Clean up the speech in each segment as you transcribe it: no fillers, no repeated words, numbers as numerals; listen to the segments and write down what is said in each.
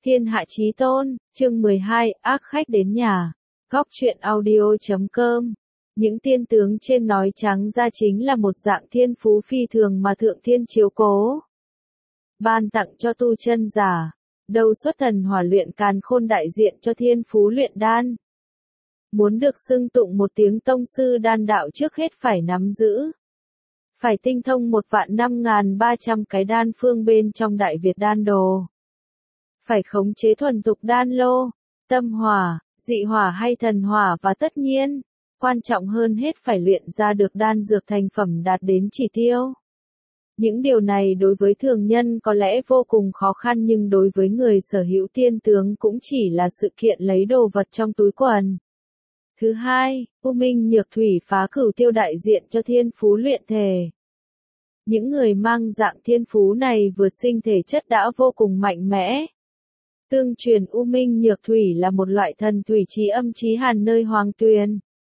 Thiên hạ chí tôn, chương 12, ác khách đến nhà. Góc truyện audio.com. Những tiên tướng trên nói trắng ra chính là một dạng thiên phú phi thường mà thượng thiên chiếu cố. Ban tặng cho tu chân giả. Đầu xuất thần hỏa luyện càn khôn đại diện cho thiên phú luyện đan. Muốn được xưng tụng một tiếng tông sư đan đạo trước hết phải nắm giữ. Phải tinh thông 1.5300 cái đan phương bên trong Đại Việt đan đồ. Phải khống chế thuần thục đan lô, tâm hỏa, dị hỏa hay thần hỏa và tất nhiên, quan trọng hơn hết phải luyện ra được đan dược thành phẩm đạt đến chỉ tiêu. Những điều này đối với thường nhân có lẽ vô cùng khó khăn nhưng đối với người sở hữu tiên tướng cũng chỉ là sự kiện lấy đồ vật trong túi quần. Thứ hai, U Minh Nhược Thủy phá cửu tiêu đại diện cho thiên phú luyện thể. Những người mang dạng thiên phú này vừa sinh thể chất đã vô cùng mạnh mẽ. Tương truyền U Minh Nhược Thủy là một loại thần thủy chí âm chí hàn nơi hoàng tuyền.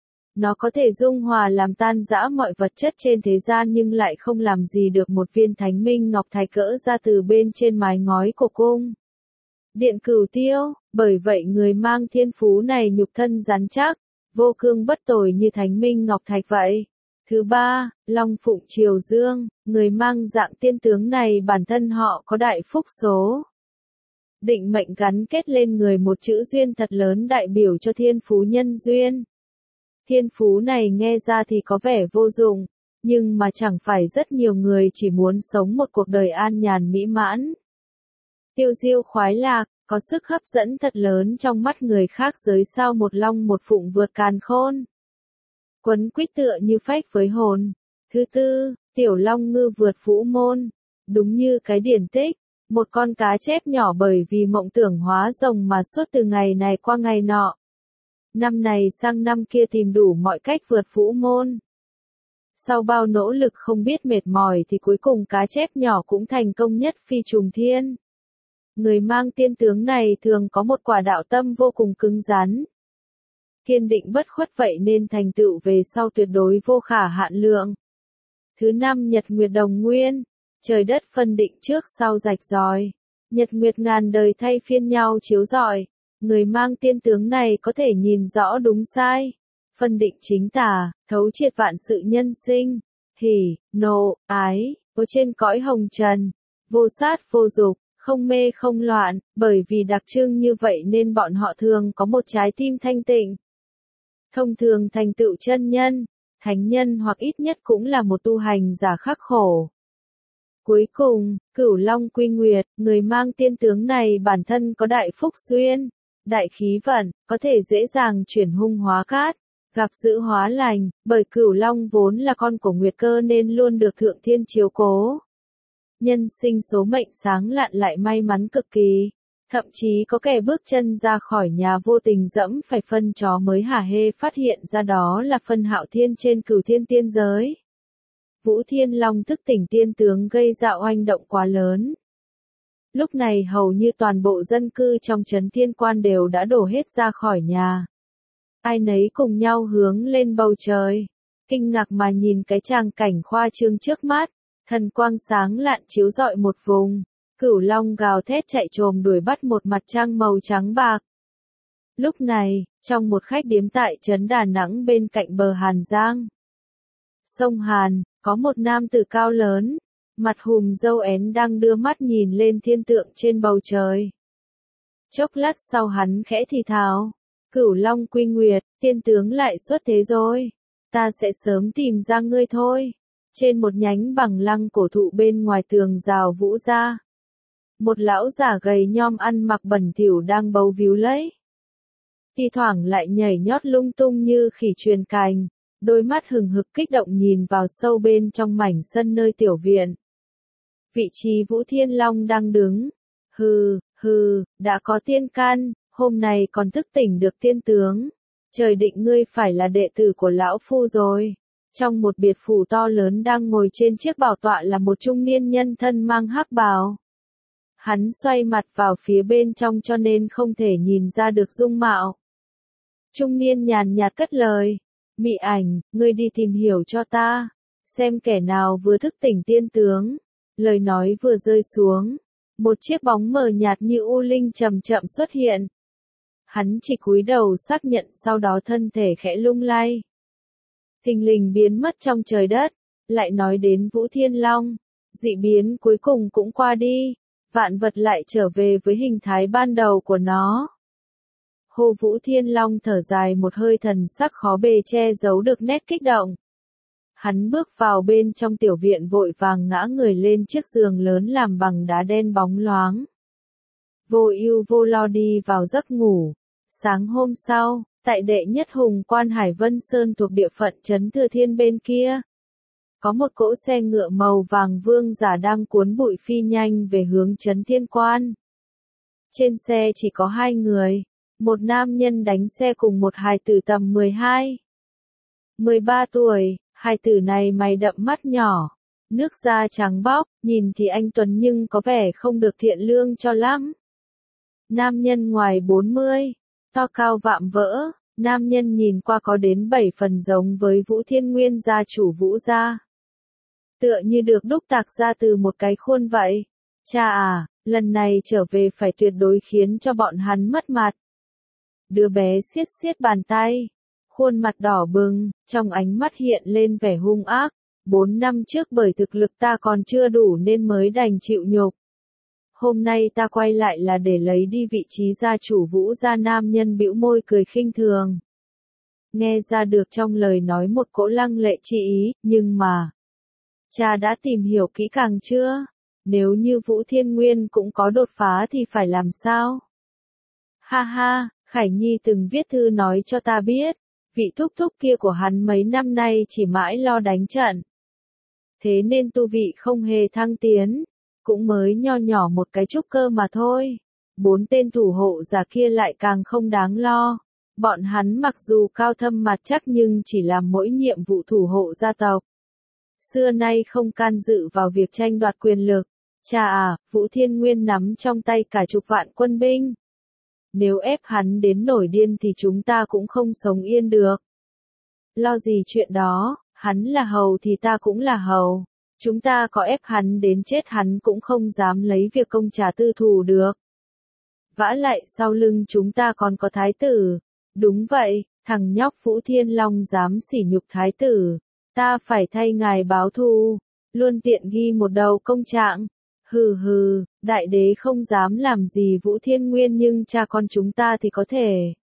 Nó có thể dung hòa làm tan rã mọi vật chất trên thế gian nhưng lại không làm gì được một viên thánh minh ngọc thạch cỡ ra từ bên trên mái ngói của cung điện Cửu Tiêu, bởi vậy người mang thiên phú này nhục thân rắn chắc, vô cương bất tồi như thánh minh ngọc thạch vậy. Thứ ba, Long Phụng Triều Dương, người mang dạng tiên tướng này bản thân họ có đại phúc số. Định mệnh gắn kết lên người một chữ duyên thật lớn đại biểu cho thiên phú nhân duyên. Thiên phú này nghe ra thì có vẻ vô dụng, nhưng mà chẳng phải rất nhiều người chỉ muốn sống một cuộc đời an nhàn mỹ mãn. Tiêu diêu khoái lạc, có sức hấp dẫn thật lớn trong mắt người khác giới sao một long một phụng vượt càn khôn. Quấn quýt tựa như phách với hồn. Thứ tư, tiểu long ngư vượt vũ môn. Đúng như cái điển tích, một con cá chép nhỏ bởi vì mộng tưởng hóa rồng mà suốt từ ngày này qua ngày nọ. Năm này sang năm kia tìm đủ mọi cách vượt vũ môn. Sau bao nỗ lực không biết mệt mỏi thì cuối cùng cá chép nhỏ cũng thành công nhất phi trùng thiên. Người mang tiên tướng này thường có một quả đạo tâm vô cùng cứng rắn. Kiên định bất khuất vậy nên thành tựu về sau tuyệt đối vô khả hạn lượng. Thứ năm, nhật nguyệt đồng nguyên. Trời đất phân định trước sau rạch ròi. Nhật nguyệt ngàn đời thay phiên nhau chiếu rọi. Người mang tiên tướng này có thể nhìn rõ đúng sai. Phân định chính tà, thấu triệt vạn sự nhân sinh. Hỉ, nộ, ái, có trên cõi hồng trần. Vô sát vô dục, không mê không loạn. Bởi vì đặc trưng như vậy nên bọn họ thường có một trái tim thanh tịnh. Thông thường thành tựu chân nhân, thánh nhân hoặc ít nhất cũng là một tu hành giả khắc khổ. Cuối cùng, Cửu Long Quy Nguyệt, người mang tiên tướng này bản thân có đại phúc duyên, đại khí vận, có thể dễ dàng chuyển hung hóa cát, gặp dữ hóa lành, bởi Cửu Long vốn là con của Nguyệt Cơ nên luôn được Thượng Thiên chiếu cố. Nhân sinh số mệnh sáng lạn lại may mắn cực kỳ. Thậm chí có kẻ bước chân ra khỏi nhà vô tình dẫm phải phân chó mới hả hê phát hiện ra đó là phân Hạo Thiên trên Cửu Thiên tiên giới. Vũ Thiên Long thức tỉnh tiên tướng gây ra oanh động quá lớn. Lúc này hầu như toàn bộ dân cư trong trấn Thiên Quan đều đã đổ hết ra khỏi nhà. Ai nấy cùng nhau hướng lên bầu trời, kinh ngạc mà nhìn cái tràng cảnh khoa trương trước mắt, thần quang sáng lạn chiếu rọi một vùng. Cửu Long gào thét chạy trồm đuổi bắt một mặt trăng màu trắng bạc. Lúc này, trong một khách điếm tại trấn Đà Nẵng bên cạnh bờ Hàn Giang, sông Hàn, có một nam tử cao lớn, mặt hùm râu én đang đưa mắt nhìn lên thiên tượng trên bầu trời. Chốc lát sau hắn khẽ thì thào, Cửu Long Quy Nguyệt, tiên tướng lại xuất thế rồi. Ta sẽ sớm tìm ra ngươi thôi. Trên một nhánh bằng lăng cổ thụ bên ngoài tường rào Vũ gia, một lão già gầy nhom ăn mặc bẩn thỉu đang bấu víu lấy. Thi thoảng lại nhảy nhót lung tung như khỉ truyền cành, đôi mắt hừng hực kích động nhìn vào sâu bên trong mảnh sân nơi tiểu viện. Vị trí Vũ Thiên Long đang đứng. Hừ, đã có tiên căn, hôm nay còn thức tỉnh được tiên tướng. Trời định ngươi phải là đệ tử của lão phu rồi. Trong một biệt phủ to lớn đang ngồi trên chiếc bảo tọa là một trung niên nhân thân mang hắc bào. Hắn xoay mặt vào phía bên trong cho nên không thể nhìn ra được dung mạo. Trung niên nhàn nhạt cất lời, Mị Ảnh, ngươi đi tìm hiểu cho ta, xem kẻ nào vừa thức tỉnh tiên tướng. Lời nói vừa rơi xuống, Một chiếc bóng mờ nhạt như u linh chậm chậm xuất hiện. Hắn chỉ cúi đầu xác nhận, sau đó thân thể khẽ lung lay. Thình lình biến mất trong trời đất. Lại nói đến Vũ Thiên Long, dị biến cuối cùng cũng qua đi, vạn vật lại trở về với hình thái ban đầu của nó. Hô Vũ Thiên Long thở dài một hơi, thần sắc khó bề che giấu được nét kích động. Hắn bước vào bên trong tiểu viện, vội vàng ngã người lên chiếc giường lớn làm bằng đá đen bóng loáng. Vô ưu vô lo đi vào giấc ngủ. Sáng hôm sau, tại đệ nhất hùng quan Hải Vân Sơn thuộc địa phận trấn Thừa Thiên bên kia, có một cỗ xe ngựa màu vàng vương giả đang cuốn bụi phi nhanh về hướng trấn Thiên Quan. Trên xe chỉ có 2 người, một nam nhân đánh xe cùng một hài tử tầm 12, 13 tuổi, hài tử này mày đậm mắt nhỏ, nước da trắng bóc, nhìn thì anh tuấn nhưng có vẻ không được thiện lương cho lắm. Nam nhân ngoài 40, to cao vạm vỡ, nam nhân nhìn qua có đến 7 phần giống với Vũ Thiên Nguyên gia chủ Vũ gia. Tựa như được đúc tạc ra từ một cái khuôn vậy. Cha à, lần này trở về phải tuyệt đối khiến cho bọn hắn mất mặt. Đứa bé siết siết bàn tay, khuôn mặt đỏ bừng, trong ánh mắt hiện lên vẻ hung ác. 4 năm trước bởi thực lực ta còn chưa đủ nên mới đành chịu nhục. Hôm nay ta quay lại là để lấy đi vị trí gia chủ Vũ gia. Nam nhân bĩu môi cười khinh thường. Nghe ra được trong lời nói một cỗ lăng lệ chi ý, nhưng mà cha đã tìm hiểu kỹ càng chưa? Nếu như Vũ Thiên Nguyên cũng có đột phá thì phải làm sao? Ha ha, Khải Nhi từng viết thư nói cho ta biết, vị thúc thúc kia của hắn mấy năm nay chỉ mãi lo đánh trận. Thế nên tu vị không hề thăng tiến, cũng mới nho nhỏ một cái trúc cơ mà thôi. 4 tên thủ hộ giả kia lại càng không đáng lo. Bọn hắn mặc dù cao thâm mặt chắc nhưng chỉ làm mỗi nhiệm vụ thủ hộ gia tộc. Xưa nay không can dự vào việc tranh đoạt quyền lực. Cha à, Vũ Thiên Nguyên nắm trong tay cả chục vạn quân binh. Nếu ép hắn đến nổi điên thì chúng ta cũng không sống yên được. Lo gì chuyện đó, hắn là hầu thì ta cũng là hầu. Chúng ta có ép hắn đến chết hắn cũng không dám lấy việc công trả tư thù được. Vả lại sau lưng chúng ta còn có thái tử. Đúng vậy, thằng nhóc Vũ Thiên Long dám sỉ nhục thái tử. Ta phải thay ngài báo thù. Luôn tiện ghi một đầu công trạng. Hừ hừ, đại đế không dám làm gì Vũ Thiên Nguyên nhưng cha con chúng ta thì có thể.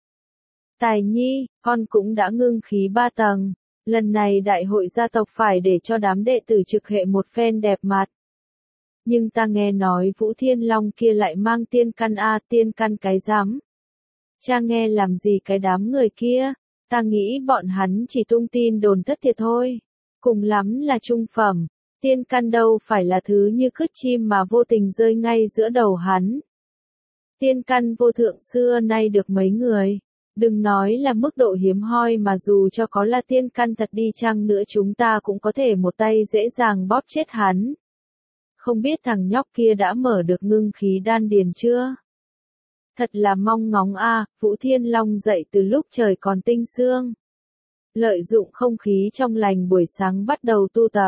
Tài Nhi, con cũng đã ngưng khí 3 tầng. Lần này đại hội gia tộc phải để cho đám đệ tử trực hệ một phen đẹp mặt. Nhưng ta nghe nói Vũ Thiên Long kia lại mang tiên căn tiên căn cái rắm. Cha nghe làm gì cái đám người kia, ta nghĩ bọn hắn chỉ tung tin đồn thất thiệt thôi. Cùng lắm là trung phẩm, tiên căn đâu phải là thứ như cứt chim mà vô tình rơi ngay giữa đầu hắn. Tiên căn vô thượng xưa nay được mấy người. Đừng nói là mức độ hiếm hoi mà dù cho có là tiên căn thật đi chăng nữa chúng ta cũng có thể một tay dễ dàng bóp chết hắn. Không biết thằng nhóc kia đã mở được ngưng khí đan điền chưa? Thật là mong ngóng Vũ Thiên Long dậy từ lúc trời còn tinh sương. Lợi dụng không khí trong lành buổi sáng bắt đầu tu tập.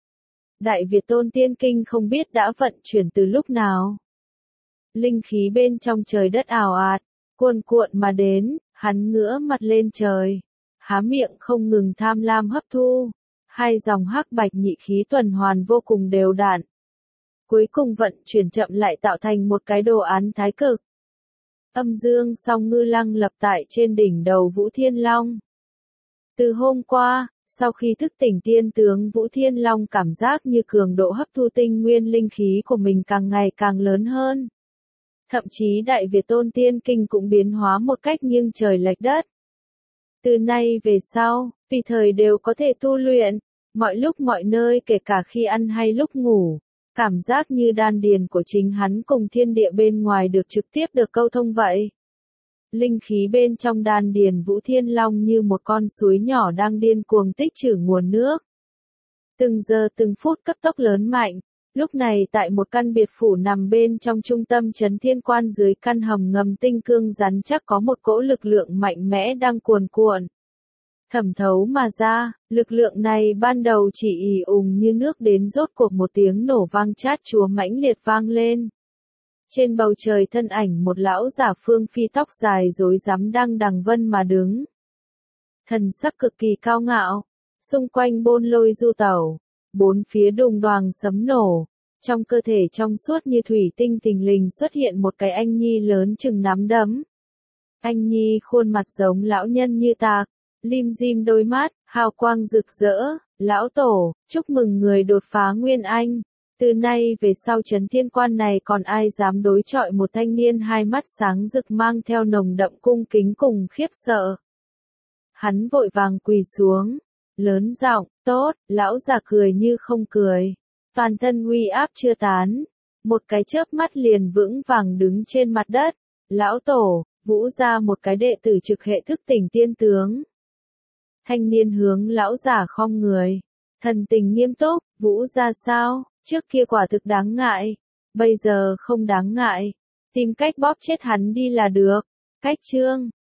Đại Việt Tôn Tiên Kinh không biết đã vận chuyển từ lúc nào. Linh khí bên trong trời đất ào ạt, cuồn cuộn mà đến. Hắn ngửa mặt lên trời, há miệng không ngừng tham lam hấp thu, 2 dòng hắc bạch nhị khí tuần hoàn vô cùng đều đặn. Cuối cùng vận chuyển chậm lại tạo thành một cái đồ án thái cực. Âm dương song ngư lăng lập tại trên đỉnh đầu Vũ Thiên Long. Từ hôm qua, sau khi thức tỉnh tiên tướng Vũ Thiên Long cảm giác như cường độ hấp thu tinh nguyên linh khí của mình càng ngày càng lớn hơn. Thậm chí Đại Việt Tôn Tiên Kinh cũng biến hóa một cách nghiêng trời lệch đất. Từ nay về sau, tùy thời đều có thể tu luyện, mọi lúc mọi nơi kể cả khi ăn hay lúc ngủ. Cảm giác như đan điền của chính hắn cùng thiên địa bên ngoài được trực tiếp được câu thông vậy. Linh khí bên trong đan điền Vũ Thiên Long như một con suối nhỏ đang điên cuồng tích trữ nguồn nước. Từng giờ từng phút cấp tốc lớn mạnh. Lúc này tại một căn biệt phủ nằm bên trong trung tâm trấn Thiên Quan dưới căn hầm ngầm tinh cương rắn chắc có một cỗ lực lượng mạnh mẽ đang cuồn cuộn. Thẩm thấu mà ra, lực lượng này ban đầu chỉ ì ùng như nước đến rốt cuộc một tiếng nổ vang chát chúa mãnh liệt vang lên. Trên bầu trời thân ảnh một lão giả phương phi tóc dài rối rắm đang đằng vân mà đứng. Thần sắc cực kỳ cao ngạo, xung quanh bôn lôi du tẩu, bốn phía đùng đoàng sấm nổ, trong cơ thể trong suốt như thủy tinh thình lình xuất hiện một cái anh nhi lớn chừng nắm đấm. Anh nhi khuôn mặt giống lão nhân như tạc, lim dim đôi mắt, hào quang rực rỡ, lão tổ, chúc mừng người đột phá nguyên anh. Từ nay về sau trấn thiên quan này còn ai dám đối chọi một thanh niên hai mắt sáng rực mang theo nồng đậm cung kính cùng khiếp sợ. Hắn vội vàng quỳ xuống, lớn giọng, tốt, lão già cười như không cười. Toàn thân uy áp chưa tán, một cái chớp mắt liền vững vàng đứng trên mặt đất. Lão tổ, Vũ ra một cái đệ tử trực hệ thức tỉnh tiên tướng. Thanh niên hướng lão giả khom người, thần tình nghiêm túc, Vũ ra sao, trước kia quả thực đáng ngại, bây giờ không đáng ngại, tìm cách bóp chết hắn đi là được. Cách chương